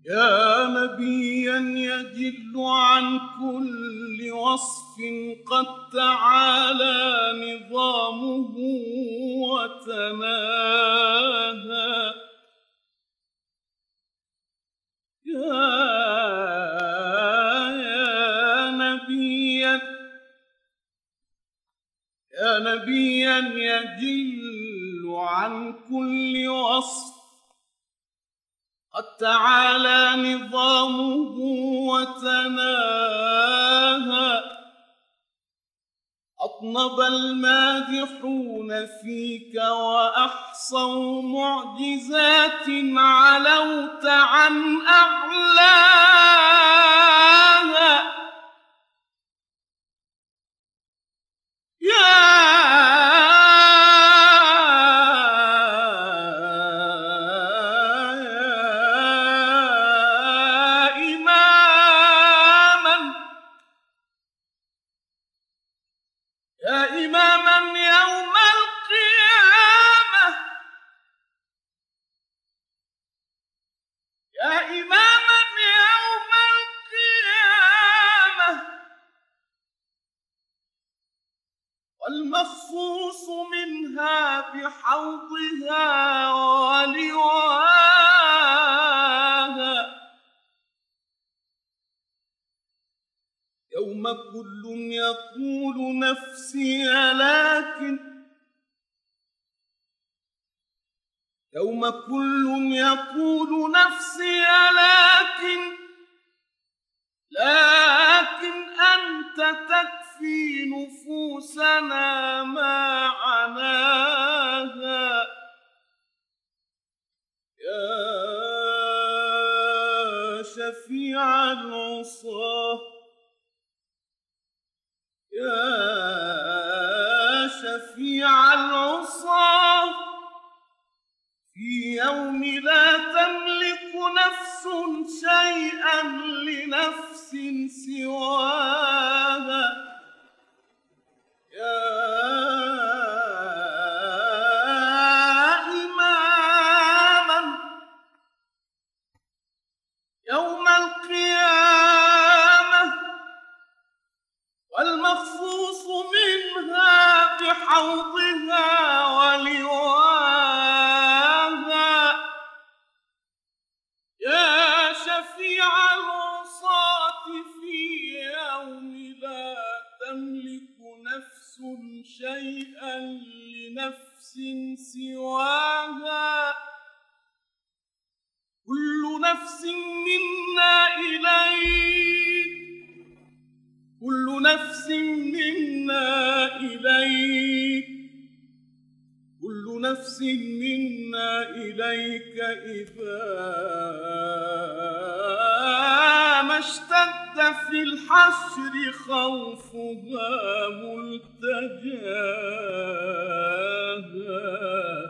يا نبيا يجل عن كل وصف قد تعالى نظامه وتناهى، يا نبيا يجل عن كل وصف قد تعالى نظامه وتناهى، أطنب المادحون فيك وأحصوا معجزات علوت عن أعلاها، يا إماما يوم القيامة، يا إماما يوم القيامة، والمخصوص منها بحوضها ولواها، يوم كل يقول نفسي لكن، يوم كل يقول نفسي لكن أنت تكفي نفوسنا ما عناها، يا شفيع العصاة، يا شفيع العصاة، في يوم لا تملك نفس شيئا لنفس سواها، يا إماما يوم القيامة، والمخصوص منها بحوضها ولواها، يا شفيع العصاة في يوم لا تملك نفس شيئا لنفس سواها، كل نفس منا إليك، كل نفس منا إليك، كل نفس منا إليك إذا ما اشتد في الحشر خوفها ملتجاها.